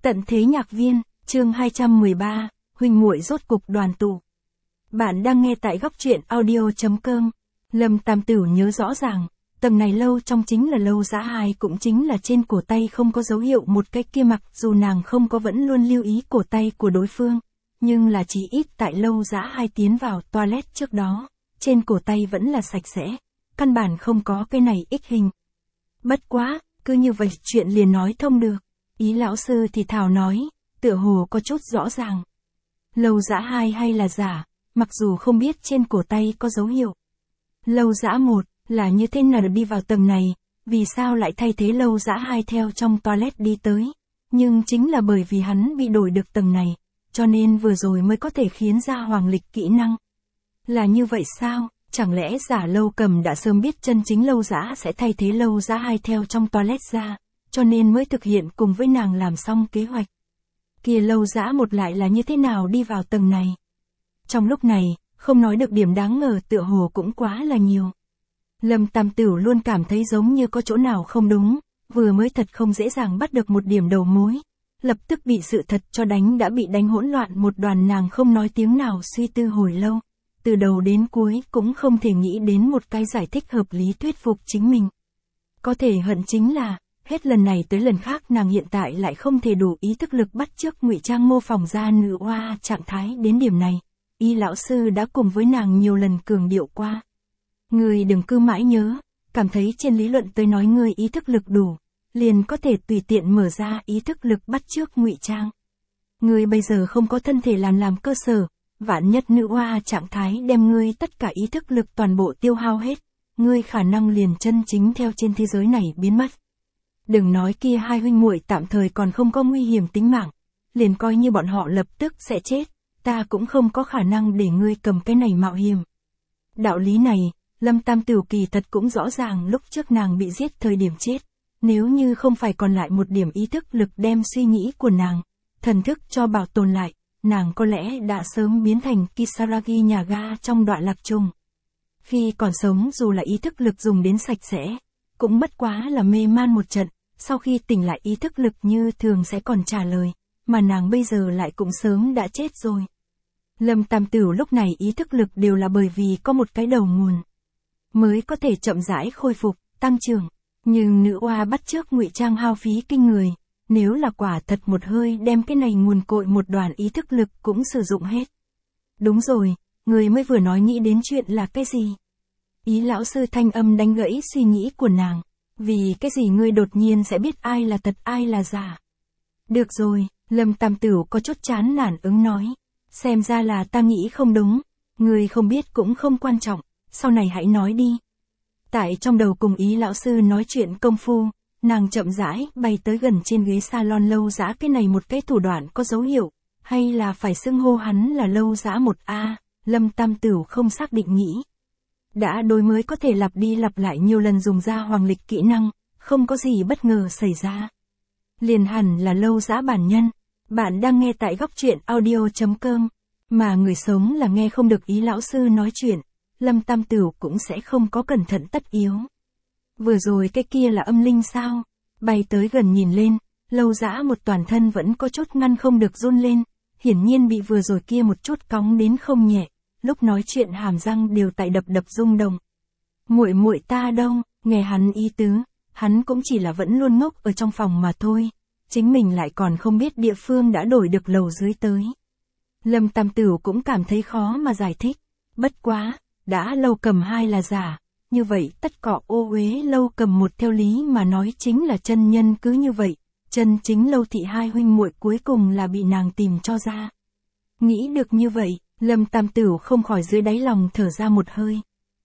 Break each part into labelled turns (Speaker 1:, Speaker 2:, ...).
Speaker 1: Tận thế nhạc viên, chương 213, huynh muội rốt cục đoàn tụ. Bạn đang nghe tại góc truyện audio.com. Lâm Tam Tửu nhớ rõ ràng, tầng này lâu trong chính là lâu Dã Hai, cũng chính là trên cổ tay không có dấu hiệu một cái kia, mặc dù nàng không có vẫn luôn lưu ý cổ tay của đối phương, nhưng là chỉ ít tại lâu Dã Hai tiến vào toilet trước đó, trên cổ tay vẫn là sạch sẽ, căn bản không có cái này ích hình. Bất quá, cứ như vậy chuyện liền nói thông được. Ý lão sư thì thào nói, tựa hồ có chút rõ ràng. Lâu Dã Hai hay là giả, mặc dù không biết trên cổ tay có dấu hiệu. Lâu Dã Một là như thế nào đi vào tầng này, vì sao lại thay thế Lâu Dã Hai theo trong toilet đi tới. Nhưng chính là bởi vì hắn bị đổi được tầng này, cho nên vừa rồi mới có thể khiến ra hoàng lịch kỹ năng. Là như vậy sao? Chẳng lẽ giả Lâu Cầm đã sớm biết chân chính Lâu Dã sẽ thay thế Lâu Dã Hai theo trong toilet ra, cho nên mới thực hiện cùng với nàng làm xong kế hoạch. Kia Lâu Dã Một lại là như thế nào đi vào tầng này? Trong lúc này, không nói được điểm đáng ngờ tựa hồ cũng quá là nhiều. Lâm Tam Tửu luôn cảm thấy giống như có chỗ nào không đúng, vừa mới thật không dễ dàng bắt được một điểm đầu mối. Lập tức bị sự thật cho đã bị đánh hỗn loạn một đoàn, nàng không nói tiếng nào suy tư hồi lâu. Từ đầu đến cuối cũng không thể nghĩ đến một cái giải thích hợp lý thuyết phục chính mình. Có thể hận chính là, hết lần này tới lần khác nàng hiện tại lại không thể đủ ý thức lực bắt chước ngụy trang mô phỏng ra nữ oa trạng thái đến điểm này. Y lão sư đã cùng với nàng nhiều lần cường điệu qua. Người đừng cứ mãi nhớ, cảm thấy trên lý luận tới nói người ý thức lực đủ, liền có thể tùy tiện mở ra ý thức lực bắt chước ngụy trang. Người bây giờ không có thân thể làm cơ sở, vạn nhất nữ oa trạng thái đem ngươi tất cả ý thức lực toàn bộ tiêu hao hết, ngươi khả năng liền chân chính theo trên thế giới này biến mất. Đừng nói kia hai huynh muội tạm thời còn không có nguy hiểm tính mạng, liền coi như bọn họ lập tức sẽ chết, ta cũng không có khả năng để ngươi cầm cái này mạo hiểm. Đạo lý này, Lâm Tam Tửu kỳ thật cũng rõ ràng lúc trước nàng bị giết thời điểm chết, nếu như không phải còn lại một điểm ý thức lực đem suy nghĩ của nàng, thần thức cho bảo tồn lại, nàng có lẽ đã sớm biến thành Kisaragi nhà ga trong Đoạn Lạc Trùng. Khi còn sống dù là ý thức lực dùng đến sạch sẽ, cũng bất quá là mê man một trận, sau khi tỉnh lại ý thức lực như thường sẽ còn trả lời, mà nàng bây giờ lại cũng sớm đã chết rồi. Lâm Tam Tửu lúc này ý thức lực đều là bởi vì có một cái đầu nguồn, mới có thể chậm rãi khôi phục, tăng trưởng, nhưng nữ oa bắt chước ngụy trang hao phí kinh người, nếu là quả thật một hơi đem cái này nguồn cội một đoàn ý thức lực cũng sử dụng hết. Đúng rồi, người mới vừa nói nghĩ đến chuyện là cái gì? Ý lão sư thanh âm đánh gãy suy nghĩ của nàng. Vì cái gì ngươi đột nhiên sẽ biết ai là thật ai là giả? Được rồi, Lâm Tam Tửu có chút chán nản ứng nói. Xem ra là ta nghĩ không đúng, ngươi không biết cũng không quan trọng, sau này hãy nói đi. Tại trong đầu cùng ý lão sư nói chuyện công phu, nàng chậm rãi bay tới gần trên ghế salon Lâu Dã. Cái này một cái thủ đoạn có dấu hiệu, hay là phải xưng hô hắn là Lâu Dã Một a? Lâm Tam Tửu không xác định nghĩ. Đã đối mới có thể lặp đi lặp lại nhiều lần dùng ra hoàng lịch kỹ năng, không có gì bất ngờ xảy ra. Liền hẳn là Lâu Dã bản nhân. Bạn đang nghe tại góc truyện audio.com, mà người sống là nghe không được ý lão sư nói chuyện, Lâm Tam Tửu cũng sẽ không có cẩn thận tất yếu. Vừa rồi cái kia là âm linh sao? Bay tới gần nhìn lên, Lâu Dã Một toàn thân vẫn có chút ngăn không được run lên, hiển nhiên bị vừa rồi kia một chút cóng đến không nhẹ. Lúc nói chuyện hàm răng đều tại đập rung động. Muội muội ta đâu? Nghe hắn ý tứ, hắn cũng chỉ là vẫn luôn ngốc ở trong phòng mà thôi, chính mình lại còn không biết địa phương đã đổi được lầu dưới tới. Lâm Tam Tửu cũng cảm thấy khó mà giải thích, bất quá, đã Lâu Cầm Hai là giả, như vậy tất cọ ô uế Lâu Cầm Một theo lý mà nói chính là chân nhân, cứ như vậy, chân chính Lâu thị hai huynh muội cuối cùng là bị nàng tìm cho ra. Nghĩ được như vậy, Lâm Tam Tửu không khỏi dưới đáy lòng thở ra một hơi.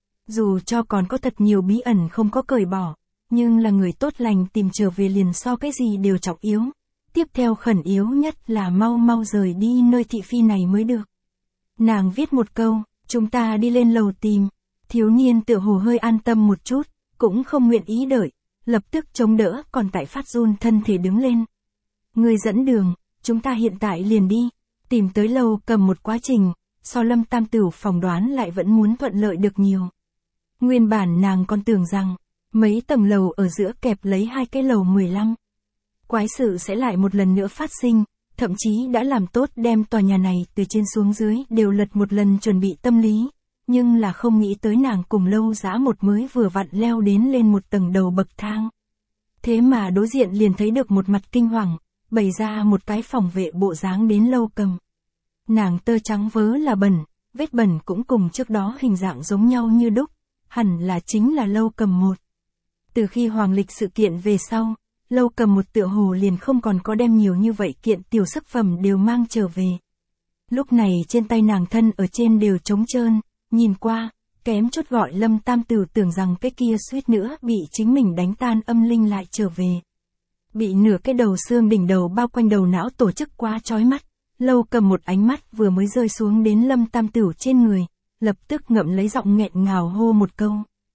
Speaker 1: Dù cho còn có thật nhiều bí ẩn không có cởi bỏ, nhưng là người tốt lành tìm trở về liền so cái gì đều trọng yếu. Tiếp theo khẩn yếu nhất là mau rời đi nơi thị phi này mới được. Nàng viết một câu, chúng ta đi lên lầu tìm. Thiếu niên tựa hồ hơi an tâm một chút, cũng không nguyện ý đợi, lập tức chống đỡ còn tại phát run thân thể đứng lên. Người dẫn đường, chúng ta hiện tại liền đi. Tìm tới Lâu Cầm Một quá trình, so Lâm Tam Tửu phỏng đoán lại vẫn muốn thuận lợi được nhiều. Nguyên bản nàng còn tưởng rằng, mấy tầng lầu ở giữa kẹp lấy hai cái lầu 15. quái sự sẽ lại một lần nữa phát sinh, thậm chí đã làm tốt đem tòa nhà này từ trên xuống dưới đều lật một lần chuẩn bị tâm lý, nhưng là không nghĩ tới nàng cùng Lâu Dã một mới vừa vặn leo đến lên một tầng đầu bậc thang. Thế mà đối diện liền thấy được một mặt kinh hoàng, bày ra một cái phòng vệ bộ dáng đến Lâu Cầm. Nàng tơ trắng vớ là bẩn, vết bẩn cũng cùng trước đó hình dạng giống nhau như đúc, hẳn là chính là Lâu Cầm một. Từ khi hoàng lịch sự kiện về sau, Lâu Cầm một tựa hồ liền không còn có đem nhiều như vậy kiện tiểu sức phẩm đều mang trở về. Lúc này trên tay nàng thân ở trên đều trống trơn, nhìn qua, kém chút gọi Lâm Tam Tửu tưởng rằng cái kia suýt nữa bị chính mình đánh tan âm linh lại trở về. Bị nửa cái đầu xương đỉnh đầu bao quanh đầu não tổ chức quá chói mắt, Lâu Cầm một ánh mắt vừa mới rơi xuống đến Lâm Tam Tửu trên người, lập tức ngậm lấy giọng nghẹn ngào hô một câu.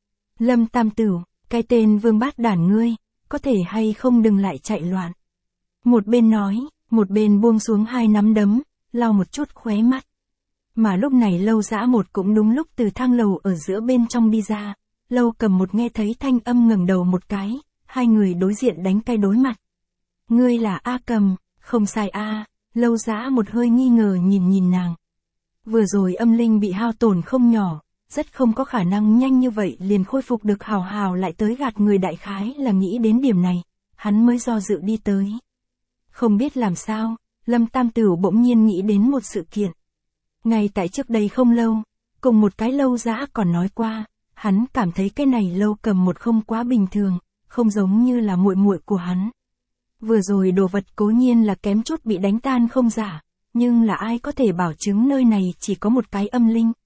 Speaker 1: Lâm Tam Tửu, cái tên vương bát đản ngươi, có thể hay không đừng lại chạy loạn. Một bên nói, một bên buông xuống hai nắm đấm, lau một chút khóe mắt. Mà lúc này Lâu Dã một cũng đúng lúc từ thang lầu ở giữa bên trong đi ra, Lâu Cầm một nghe thấy thanh âm ngẩng đầu một cái, hai người đối diện đánh cái đối mặt. Ngươi là A Cầm, không sai a. Lâu Dã một hơi nghi ngờ nhìn nàng. Vừa rồi âm linh bị hao tổn không nhỏ, rất không có khả năng nhanh như vậy liền khôi phục được hào hào lại tới gạt người đại khái là nghĩ đến điểm này, hắn mới do dự đi tới. Không biết làm sao, Lâm Tam Tửu bỗng nhiên nghĩ đến một sự kiện. Ngay tại trước đây không lâu, cùng một cái Lâu Dã còn nói qua, hắn cảm thấy cái này Lâu Cầm một không quá bình thường, không giống như là muội muội của hắn. Vừa rồi đồ vật cố nhiên là kém chút bị đánh tan không giả, nhưng là ai có thể bảo chứng nơi này chỉ có một cái âm linh.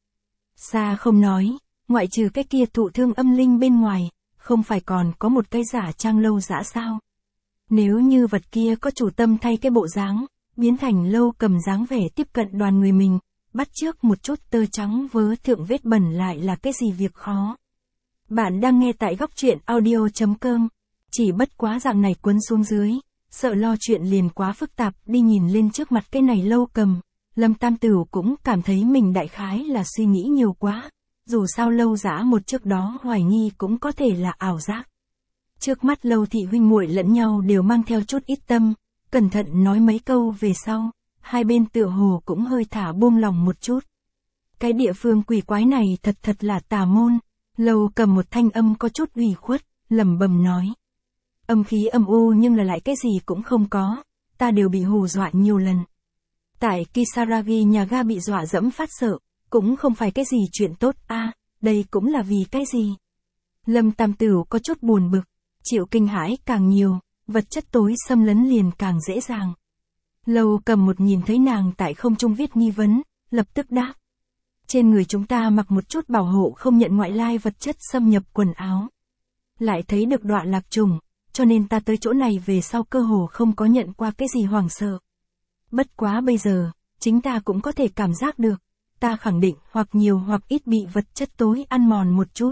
Speaker 1: Xa không nói, ngoại trừ cái kia thụ thương âm linh bên ngoài, không phải còn có một cái giả trang Lâu Dã sao? Nếu như vật kia có chủ tâm thay cái bộ dáng, biến thành Lâu Cầm dáng vẻ tiếp cận đoàn người mình, bắt chước một chút tơ trắng vớ thượng vết bẩn lại là cái gì việc khó. Bạn đang nghe tại góc truyện audio.com, chỉ bất quá dạng này cuốn xuống dưới, sợ lo chuyện liền quá phức tạp đi nhìn lên trước mặt cái này Lâu Cầm. Lâm Tam Tửu cũng cảm thấy mình đại khái là suy nghĩ nhiều quá, dù sao Lâu Dã một trước đó hoài nghi cũng có thể là ảo giác. Trước mắt Lâu thị huynh muội lẫn nhau đều mang theo chút ít tâm, cẩn thận nói mấy câu về sau, hai bên tựa hồ cũng hơi thả buông lòng một chút. Cái địa phương quỷ quái này thật là tà môn. Lâu Cầm một thanh âm có chút ủy khuất, lẩm bẩm nói. Âm khí âm u nhưng là lại cái gì cũng không có, ta đều bị hù dọa nhiều lần. Tại Kisaragi nhà ga bị dọa dẫm phát sợ, cũng không phải cái gì chuyện tốt a, đây cũng là vì cái gì. Lâm Tam Tửu có chút buồn bực, chịu kinh hãi càng nhiều, vật chất tối xâm lấn liền càng dễ dàng. Lâu Cầm một nhìn thấy nàng tại không trung viết nghi vấn, lập tức đáp. Trên người chúng ta mặc một chút bảo hộ không nhận ngoại lai vật chất xâm nhập quần áo. Lại thấy được đọa lạc trùng, cho nên ta tới chỗ này về sau cơ hồ không có nhận qua cái gì hoảng sợ. Bất quá bây giờ, chính ta cũng có thể cảm giác được, ta khẳng định hoặc nhiều hoặc ít bị vật chất tối ăn mòn một chút.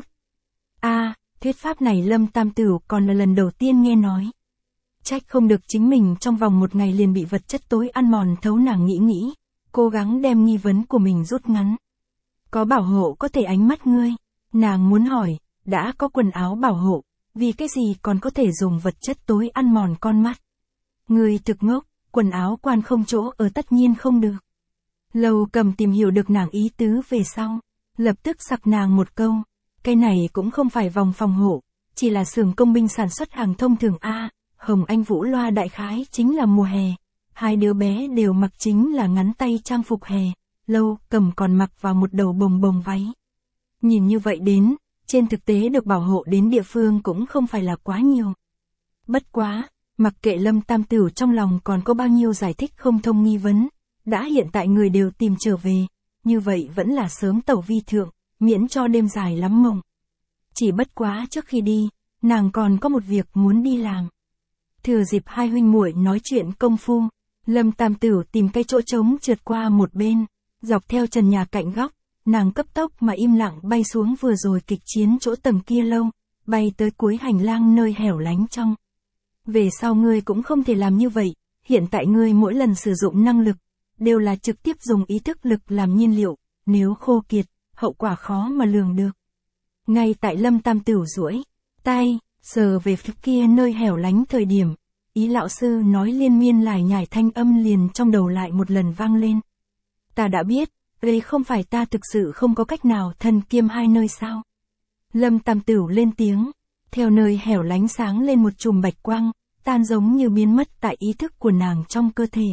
Speaker 1: Thuyết pháp này Lâm Tam Tửu còn là lần đầu tiên nghe nói. Trách không được chính mình trong vòng một ngày liền bị vật chất tối ăn mòn thấu nàng nghĩ, cố gắng đem nghi vấn của mình rút ngắn. Có bảo hộ có thể ánh mắt ngươi, nàng muốn hỏi, đã có quần áo bảo hộ, vì cái gì còn có thể dùng vật chất tối ăn mòn con mắt. Ngươi thực ngốc, quần áo quan không chỗ ở tất nhiên không được. Lâu Cầm tìm hiểu được nàng ý tứ về sau, lập tức sặc nàng một câu, cái này cũng không phải vòng phòng hộ, chỉ là xưởng công binh sản xuất hàng thông thường a. Hồng Anh Vũ loa đại khái chính là mùa hè, hai đứa bé đều mặc chính là ngắn tay trang phục hè, Lâu Cầm còn mặc vào một đầu bồng bồng váy. Nhìn như vậy đến, trên thực tế được bảo hộ đến địa phương cũng không phải là quá nhiều. Bất quá, mặc kệ Lâm Tam Tửu trong lòng còn có bao nhiêu giải thích không thông nghi vấn, đã hiện tại người đều tìm trở về, như vậy vẫn là sớm tẩu vi thượng, miễn cho đêm dài lắm mộng. Chỉ bất quá trước khi đi, nàng còn có một việc muốn đi làm. Thừa dịp hai huynh muội nói chuyện công phu, Lâm Tam Tửu tìm cái chỗ trống trượt qua một bên, dọc theo trần nhà cạnh góc, nàng cấp tốc mà im lặng bay xuống vừa rồi kịch chiến chỗ tầng kia lâu, bay tới cuối hành lang nơi hẻo lánh trong. Về sau ngươi cũng không thể làm như vậy, hiện tại ngươi mỗi lần sử dụng năng lực, đều là trực tiếp dùng ý thức lực làm nhiên liệu, nếu khô kiệt, hậu quả khó mà lường được. Ngay tại Lâm Tam Tửu duỗi tay, sờ về phía kia nơi hẻo lánh thời điểm, Ý lão sư nói liên miên lải nhải, thanh âm liền trong đầu lại một lần vang lên. Ta đã biết, đây không phải ta thực sự không có cách nào thân kiêm hai nơi sao? Lâm Tam Tửu lên tiếng, theo nơi hẻo lánh sáng lên một chùm bạch quang, tan giống như biến mất tại ý thức của nàng trong cơ thể.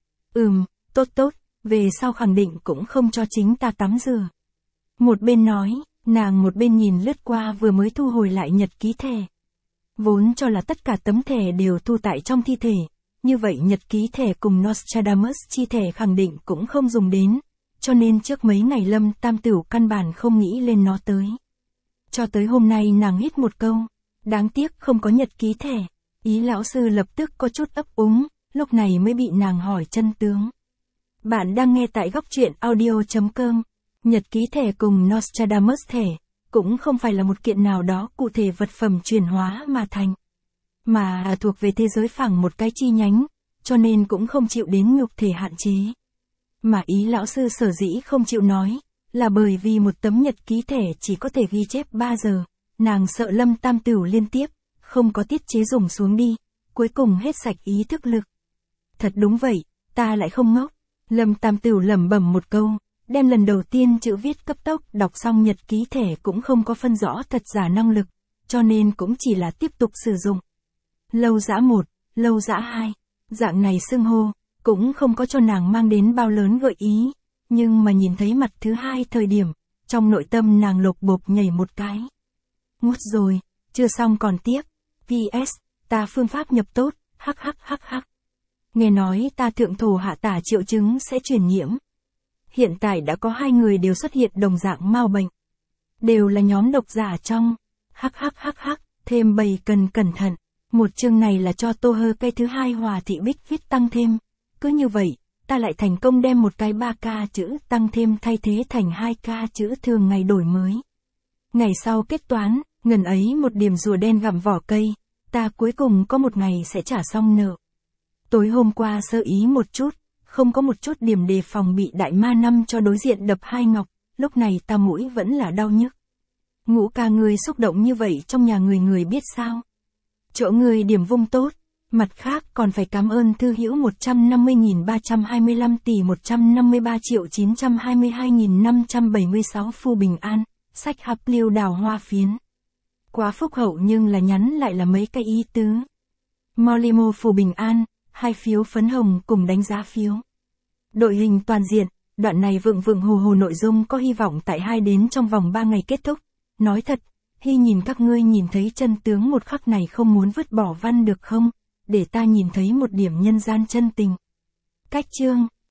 Speaker 1: Tốt tốt, về sau khẳng định cũng không cho chính ta tắm rửa. Một bên nói, nàng một bên nhìn lướt qua vừa mới thu hồi lại nhật ký thẻ. Vốn cho là tất cả tấm thẻ đều thu tại trong thi thể, như vậy nhật ký thẻ cùng Nostradamus chi thẻ khẳng định cũng không dùng đến, cho nên trước mấy ngày Lâm Tam Tửu căn bản không nghĩ lên nó tới. Cho tới hôm nay nàng hít một câu, đáng tiếc không có nhật ký thẻ. Ý lão sư lập tức có chút ấp úng, lúc này mới bị nàng hỏi chân tướng. Bạn đang nghe tại góc truyện audio.com. Nhật ký thẻ cùng Nostradamus thẻ, cũng không phải là một kiện nào đó cụ thể vật phẩm chuyển hóa mà thành, mà thuộc về thế giới phẳng một cái chi nhánh, cho nên cũng không chịu đến nhục thể hạn chế. Mà ý lão sư sở dĩ không chịu nói, là bởi vì một tấm nhật ký thẻ chỉ có thể ghi chép 3 giờ, nàng sợ Lâm Tam Tửu liên tiếp, không có tiết chế dùng xuống đi, cuối cùng hết sạch ý thức lực. Thật đúng vậy, ta lại không ngốc. Lâm Tam Tửu lẩm bẩm một câu, đem lần đầu tiên chữ viết cấp tốc đọc xong nhật ký thẻ cũng không có phân rõ thật giả năng lực, cho nên cũng chỉ là tiếp tục sử dụng. Lâu dã 1, lâu dã 2, dạng này xưng hô, cũng không có cho nàng mang đến bao lớn gợi ý, nhưng mà nhìn thấy mặt thứ hai thời điểm, trong nội tâm nàng lột bột nhảy một cái. Ngút rồi, chưa xong còn tiếp. PS, ta phương pháp nhập tốt, hắc. Nghe nói ta thượng thổ hạ tả triệu chứng sẽ truyền nhiễm. Hiện tại đã có 2 người đều xuất hiện đồng dạng mao bệnh. Đều là nhóm độc giả trong. Hắc, thêm bầy cần cẩn thận. Một chương này là cho Tô Hơ cây thứ hai Hòa Thị Bích viết tăng thêm. Cứ như vậy, ta lại thành công đem một cái 3K chữ tăng thêm thay thế thành 2K chữ thường ngày đổi mới. Ngày sau kết toán, ngần ấy một điểm rùa đen gặm vỏ cây, ta cuối cùng có một ngày sẽ trả xong nợ. Tối hôm qua sơ ý một chút, không có một chút điểm đề phòng bị đại ma năm cho đối diện đập 2 ngọc, lúc này ta mũi vẫn là đau nhức. Ngũ ca người xúc động như vậy trong nhà người biết sao? Chỗ người điểm vung tốt, mặt khác còn phải cảm ơn thư hữu 150.325 tỷ 153.922.576 phu bình an, sách hạp liêu đào hoa phiến. Quá phúc hậu nhưng là nhắn lại là mấy cái ý tứ. Molimo phù bình an, 2 phiếu phấn hồng cùng đánh giá phiếu. Đội hình toàn diện, đoạn này vượng hồ nội dung có hy vọng tại 2 đến trong vòng 3 ngày kết thúc. Nói thật, hy nhìn các ngươi nhìn thấy chân tướng một khắc này không muốn vứt bỏ văn được không, để ta nhìn thấy một điểm nhân gian chân tình. Cách chương